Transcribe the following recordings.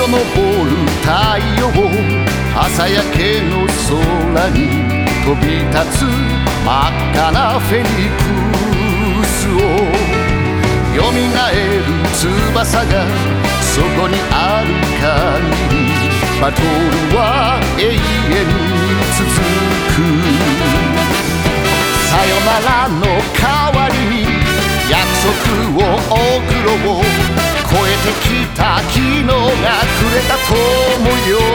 昇る太陽、朝焼けの空に飛び立つ真っ赤なフェニックスを、よみがえる翼がそこにある限り、バトルは永遠に続く。さよならの代わりに約束を送ろう、越えてきた昨日がくれた友よ。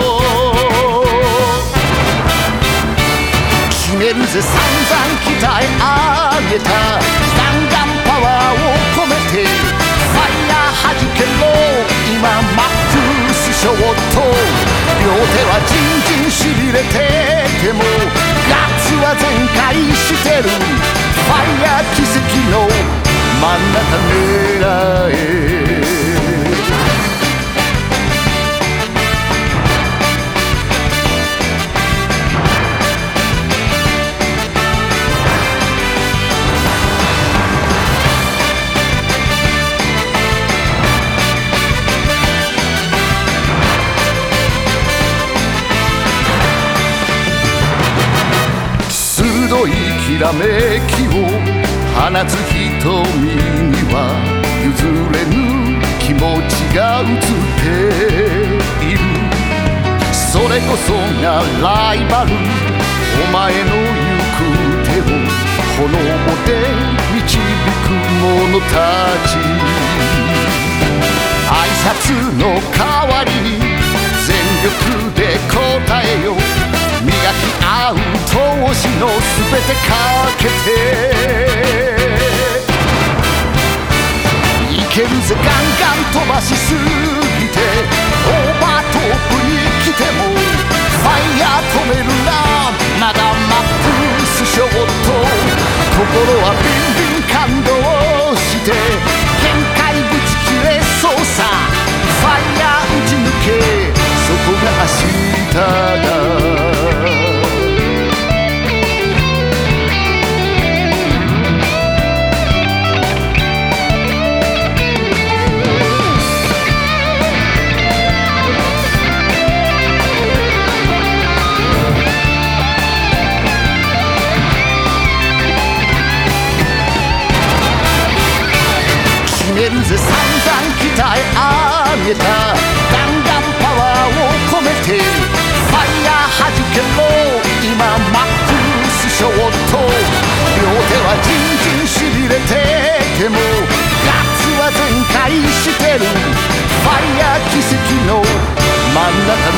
決めるぜ散々鍛え上げたガンガンパワーを込めて、ファイヤー弾けろ今マックスショット。両手はじんじんしびれててもガッツは全開してる。ファイヤー奇跡の真ん中狙え。鋭いきらめきを放つ瞳には譲れぬ気持ちが映っている。それこそがライバル、お前の行く手を炎で導く者たち。挨拶の代わりに全力で答えよ、磨き合う闘志のすべてかけて。いけるぜガンガン飛ばしすぎて、オーバートップに来てもファイヤー止めるな、まだマックスショット。心はビンビン感動して限界ぶち切れそうさ。ファイヤー打ち抜け、そこが明日だ。決めるぜ散々鍛え上げたガンガンパワーを込めて、ファイヤー弾けろ今マックスショット。両手はじんじんしびれててもガッツは全開してる。ファイヤー奇跡の真ん中